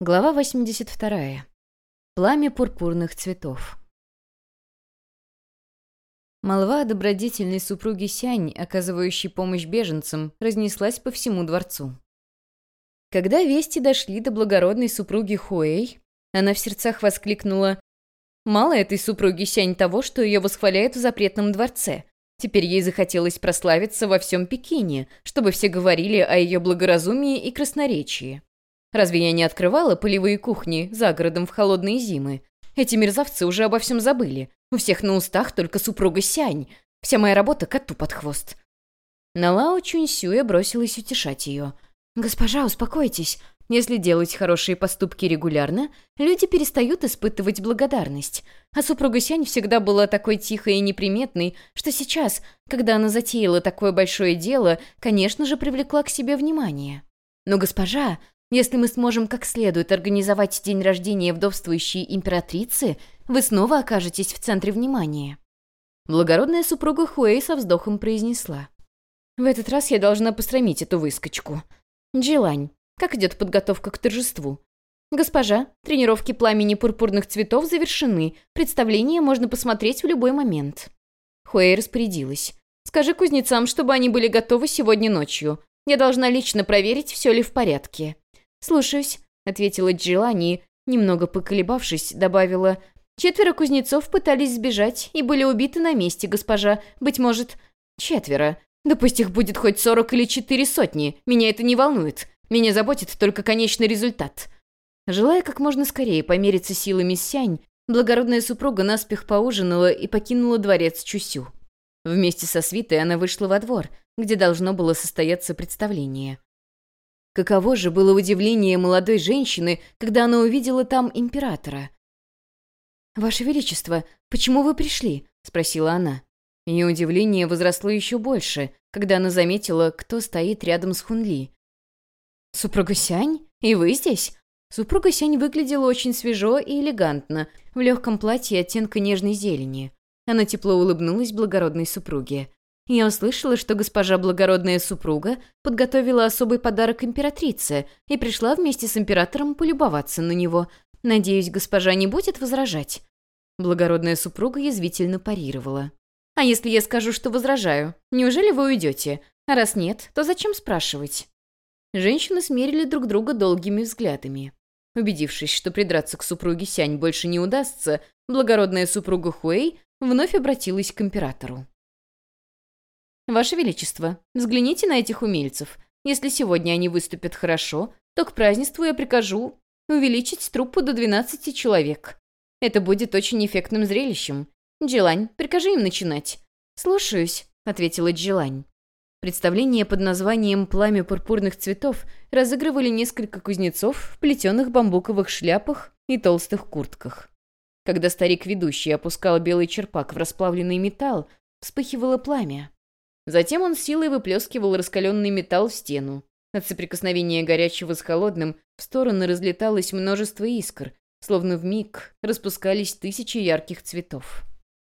Глава 82. Пламя пурпурных цветов. Молва о добродетельной супруге Сянь, оказывающей помощь беженцам, разнеслась по всему дворцу. Когда вести дошли до благородной супруги Хуэй, она в сердцах воскликнула: «Мало этой супруги Сянь того, что ее восхваляют в запретном дворце. Теперь ей захотелось прославиться во всем Пекине, чтобы все говорили о ее благоразумии и красноречии. Разве я не открывала полевые кухни за городом в холодные зимы? Эти мерзавцы уже обо всем забыли. У всех на устах только супруга Сянь. Вся моя работа коту под хвост». На Лао Чуньсюя бросилась утешать ее. «Госпожа, успокойтесь. Если делать хорошие поступки регулярно, люди перестают испытывать благодарность. А супруга Сянь всегда была такой тихой и неприметной, что сейчас, когда она затеяла такое большое дело, конечно же, привлекла к себе внимание. Но, госпожа, если мы сможем как следует организовать день рождения вдовствующей императрицы, вы снова окажетесь в центре внимания». Благородная супруга Хуэй со вздохом произнесла: «В этот раз я должна посрамить эту выскочку. Джилань, как идет подготовка к торжеству?» «Госпожа, тренировки пламени пурпурных цветов завершены. Представление можно посмотреть в любой момент». Хуэй распорядилась: «Скажи кузнецам, чтобы они были готовы сегодня ночью. Я должна лично проверить, все ли в порядке». «Слушаюсь», — ответила Джилань и, немного поколебавшись, добавила: «4 кузнецов пытались сбежать и были убиты на месте, госпожа. Быть может, 4. Да пусть их будет хоть 40 или 4 сотни. Меня это не волнует. Меня заботит только конечный результат». Желая как можно скорее помериться силами с Сянь, благородная супруга наспех поужинала и покинула дворец Чусю. Вместе со свитой она вышла во двор, где должно было состояться представление. Каково же было удивление молодой женщины, когда она увидела там императора. «Ваше Величество, почему вы пришли?» — спросила она. Ее удивление возросло еще больше, когда она заметила, кто стоит рядом с Хунли. «Супруга Сянь? И вы здесь?» Супруга Сянь выглядела очень свежо и элегантно, в легком платье оттенка нежной зелени. Она тепло улыбнулась благородной супруге. «Я услышала, что госпожа благородная супруга подготовила особый подарок императрице и пришла вместе с императором полюбоваться на него. Надеюсь, госпожа не будет возражать?» Благородная супруга язвительно парировала: «А если я скажу, что возражаю? Неужели вы уйдете? А раз нет, то зачем спрашивать?» Женщины смерили друг друга долгими взглядами. Убедившись, что придраться к супруге Сянь больше не удастся, благородная супруга Хуэй вновь обратилась к императору. «Ваше Величество, взгляните на этих умельцев. Если сегодня они выступят хорошо, то к празднеству я прикажу увеличить труппу до 12 человек. Это будет очень эффектным зрелищем. Джилань, прикажи им начинать». «Слушаюсь», — ответила Джилань. Представление под названием «Пламя пурпурных цветов» разыгрывали несколько кузнецов в плетеных бамбуковых шляпах и толстых куртках. Когда старик-ведущий опускал белый черпак в расплавленный металл, вспыхивало пламя. Затем он силой выплескивал раскаленный металл в стену. От соприкосновения горячего с холодным в стороны разлеталось множество искр, словно вмиг распускались тысячи ярких цветов.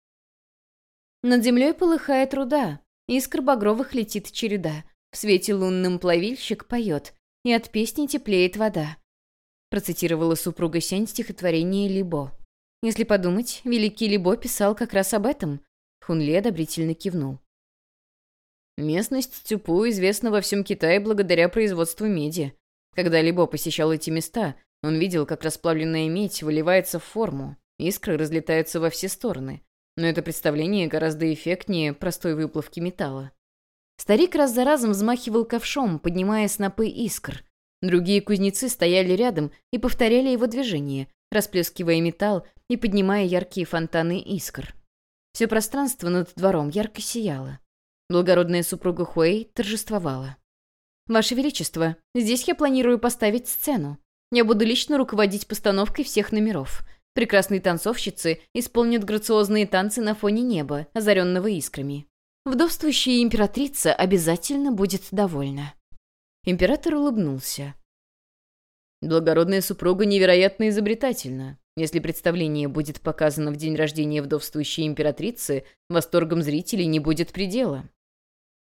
Над землей полыхает руда, искр багровых летит череда. В свете лунным плавильщик поет, и от песни теплеет вода. Процитировала супруга Сянь стихотворение Либо. Если подумать, великий Либо писал как раз об этом. Хунли одобрительно кивнул. Местность Цюпу известна во всем Китае благодаря производству меди. Когда Либо посещал эти места, он видел, как расплавленная медь выливается в форму, искры разлетаются во все стороны. Но это представление гораздо эффектнее простой выплавки металла. Старик раз за разом взмахивал ковшом, поднимая снопы искр. Другие кузнецы стояли рядом и повторяли его движение, расплескивая металл и поднимая яркие фонтаны искр. Все пространство над двором ярко сияло. Благородная супруга Хуэй торжествовала. «Ваше Величество, здесь я планирую поставить сцену. Я буду лично руководить постановкой всех номеров. Прекрасные танцовщицы исполнят грациозные танцы на фоне неба, озаренного искрами. Вдовствующая императрица обязательно будет довольна». Император улыбнулся. «Благородная супруга невероятно изобретательна. Если представление будет показано в день рождения вдовствующей императрицы, восторгом зрителей не будет предела».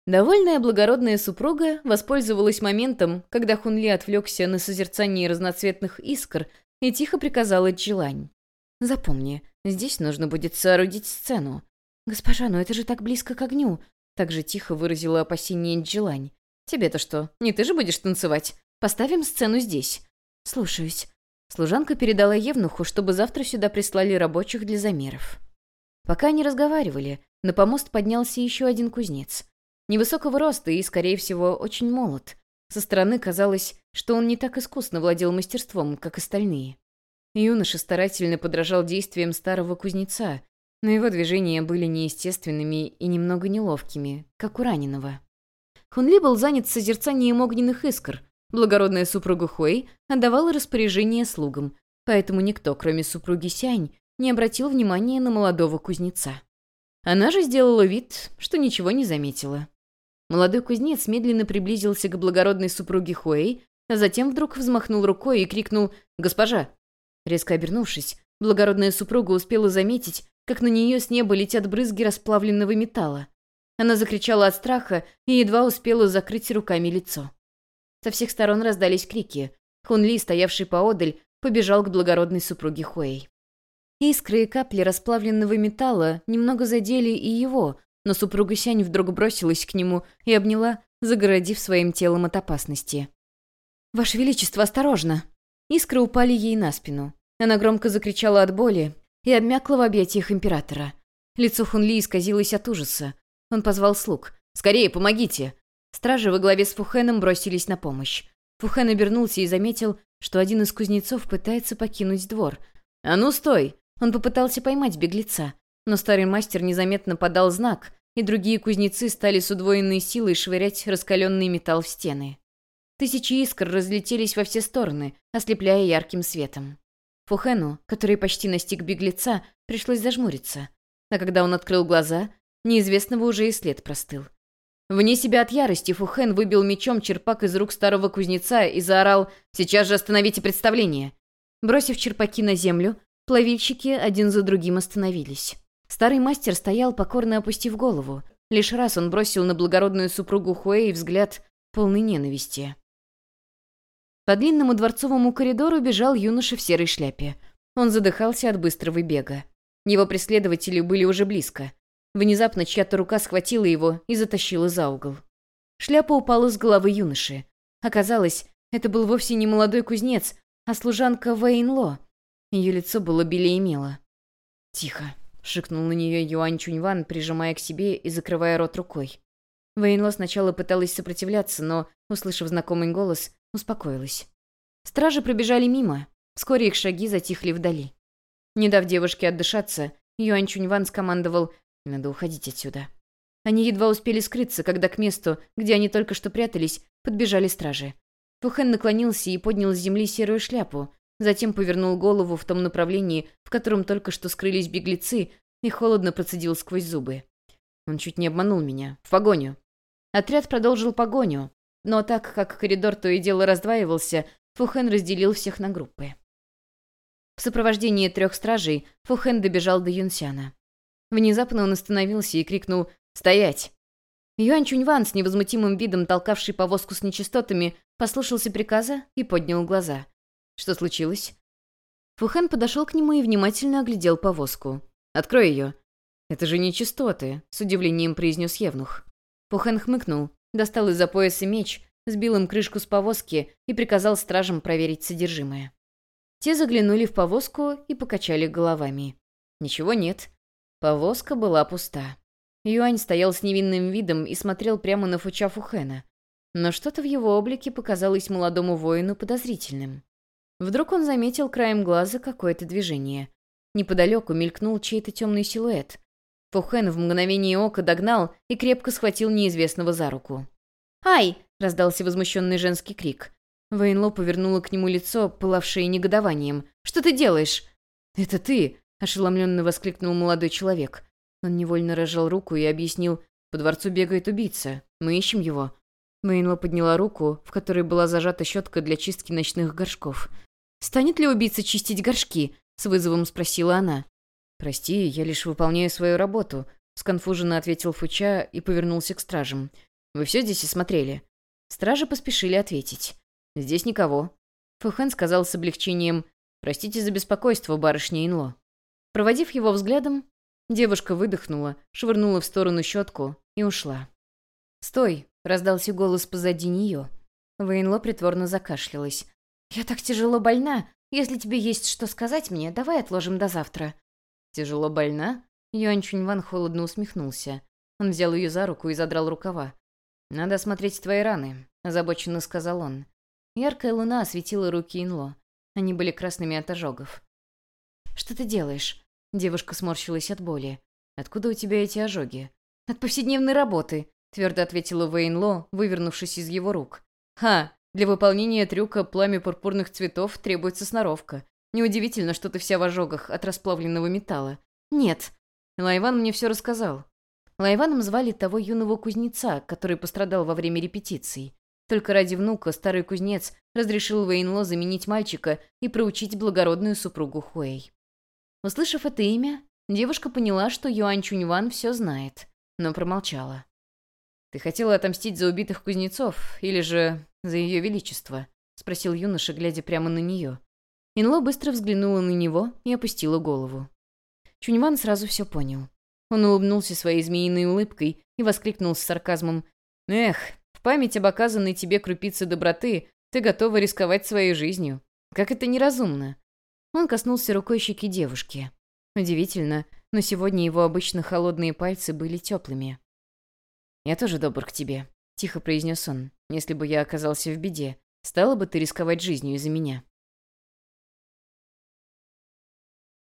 Довольная благородная супруга воспользовалась моментом, когда Хунли отвлекся на созерцание разноцветных искр и тихо приказала Джилань. «Запомни, здесь нужно будет соорудить сцену». «Госпожа, но это же так близко к огню», — так же тихо выразила опасение Джилань. «Тебе-то что, не ты же будешь танцевать? Поставим сцену здесь». «Слушаюсь». Служанка передала евнуху, чтобы завтра сюда прислали рабочих для замеров. Пока они разговаривали, на помост поднялся еще один кузнец. Невысокого роста и, скорее всего, очень молод. Со стороны казалось, что он не так искусно владел мастерством, как остальные. Юноша старательно подражал действиям старого кузнеца, но его движения были неестественными и немного неловкими, как у раненого. Хунли был занят созерцанием огненных искр. Благородная супруга Хуэй отдавала распоряжение слугам, поэтому никто, кроме супруги Сянь, не обратил внимания на молодого кузнеца. Она же сделала вид, что ничего не заметила. Молодой кузнец медленно приблизился к благородной супруге Хуэй, а затем вдруг взмахнул рукой и крикнул «Госпожа!». Резко обернувшись, благородная супруга успела заметить, как на нее с неба летят брызги расплавленного металла. Она закричала от страха и едва успела закрыть руками лицо. Со всех сторон раздались крики. Хунли, стоявший поодаль, побежал к благородной супруге Хуэй. Искры и капли расплавленного металла немного задели и его, но супруга Сянь вдруг бросилась к нему и обняла, загородив своим телом от опасности. «Ваше Величество, осторожно!» Искры упали ей на спину. Она громко закричала от боли и обмякла в объятиях императора. Лицо Хунли исказилось от ужаса. Он позвал слуг. «Скорее, помогите!» Стражи во главе с Фухеном бросились на помощь. Фухен обернулся и заметил, что один из кузнецов пытается покинуть двор. «А ну, стой!» Он попытался поймать беглеца, но старый мастер незаметно подал знак, и другие кузнецы стали с удвоенной силой швырять раскаленный металл в стены. Тысячи искр разлетелись во все стороны, ослепляя ярким светом. Фухену, который почти настиг беглеца, пришлось зажмуриться. А когда он открыл глаза, неизвестного уже и след простыл. Вне себя от ярости Фухен выбил мечом черпак из рук старого кузнеца и заорал «Сейчас же остановите представление!». Бросив черпаки на землю, плавильщики один за другим остановились. Старый мастер стоял, покорно опустив голову. Лишь раз он бросил на благородную супругу Хуэй взгляд полный ненависти. По длинному дворцовому коридору бежал юноша в серой шляпе. Он задыхался от быстрого бега. Его преследователи были уже близко. Внезапно чья-то рука схватила его и затащила за угол. Шляпа упала с головы юноши. Оказалось, это был вовсе не молодой кузнец, а служанка Вэйнло. Ее лицо было белее мела. «Тихо», — шикнул на нее Юань Чуньван, прижимая к себе и закрывая рот рукой. Вэйнло сначала пыталась сопротивляться, но, услышав знакомый голос, успокоилась. Стражи пробежали мимо. Вскоре их шаги затихли вдали. Не дав девушке отдышаться, Юань Чуньван скомандовал «Надо уходить отсюда». Они едва успели скрыться, когда к месту, где они только что прятались, подбежали стражи. Фухен наклонился и поднял с земли серую шляпу, затем повернул голову в том направлении, в котором только что скрылись беглецы, и холодно процедил сквозь зубы. Он чуть не обманул меня. В погоню. Отряд продолжил погоню, но так как коридор то и дело раздваивался, Фухен разделил всех на группы. В сопровождении 3 стражей Фухен добежал до Юнсяна. Внезапно он остановился и крикнул «Стоять!». Юань Чуньван, с невозмутимым видом толкавший повозку с нечистотами, послушался приказа и поднял глаза. Что случилось? Фухен подошел к нему и внимательно оглядел повозку. «Открой ее». «Это же нечистоты», — с удивлением произнес евнух. Фухен хмыкнул, достал из-за пояса меч, сбил им крышку с повозки и приказал стражам проверить содержимое. Те заглянули в повозку и покачали головами. Ничего нет. Повозка была пуста. Юань стоял с невинным видом и смотрел прямо на Фуча Фухена. Но что-то в его облике показалось молодому воину подозрительным. Вдруг он заметил краем глаза какое-то движение. Неподалеку мелькнул чей-то темный силуэт. Фухен в мгновение ока догнал и крепко схватил неизвестного за руку. «Ай!» — раздался возмущенный женский крик. Вэйнло повернула к нему лицо, пылавшее негодованием. «Что ты делаешь?» «Это ты!» — ошеломленно воскликнул молодой человек. Он невольно разжал руку и объяснил: «По дворцу бегает убийца. Мы ищем его». Вэйнло подняла руку, в которой была зажата щетка для чистки ночных горшков. «Станет ли убийца чистить горшки?» — с вызовом спросила она. «Прости, я лишь выполняю свою работу», — сконфуженно ответил Фуча и повернулся к стражам. Вы все здесь осмотрели?» Стражи поспешили ответить. «Здесь никого». Фухэн сказал с облегчением: «Простите за беспокойство, барышня Инло». Проводив его взглядом, девушка выдохнула, швырнула в сторону щетку и ушла. «Стой!» — раздался голос позади нее. Вэйнло притворно закашлялась. «Я так тяжело больна. Если тебе есть что сказать мне, давай отложим до завтра». «Тяжело больна?» Юань Чуньван холодно усмехнулся. Он взял ее за руку и задрал рукава. «Надо осмотреть твои раны», — озабоченно сказал он. Яркая луна осветила руки Инло. Они были красными от ожогов. «Что ты делаешь?» Девушка сморщилась от боли. «Откуда у тебя эти ожоги?» «От повседневной работы», — твердо ответила Вэйнло, вывернувшись из его рук. «Ха! Для выполнения трюка «Пламя пурпурных цветов» требуется сноровка. Неудивительно, что ты вся в ожогах от расплавленного металла». «Нет». Лайван мне все рассказал. Лайваном звали того юного кузнеца, который пострадал во время репетиций. Только ради внука старый кузнец разрешил Вэйнло заменить мальчика и проучить благородную супругу Хуэй. Услышав это имя, девушка поняла, что Юань Чуньван все знает, но промолчала. «Ты хотела отомстить за убитых кузнецов или же за ее величество?» — спросил юноша, глядя прямо на нее. Инло быстро взглянула на него и опустила голову. Чуньван сразу все понял. Он улыбнулся своей змеиной улыбкой и воскликнул с сарказмом: «Эх, в память об оказанной тебе крупице доброты ты готова рисковать своей жизнью. Как это неразумно!» Он коснулся рукой щеки девушки. Удивительно, но сегодня его обычно холодные пальцы были теплыми. «Я тоже добр к тебе», — тихо произнес он. «Если бы я оказался в беде, стала бы ты рисковать жизнью из-за меня?»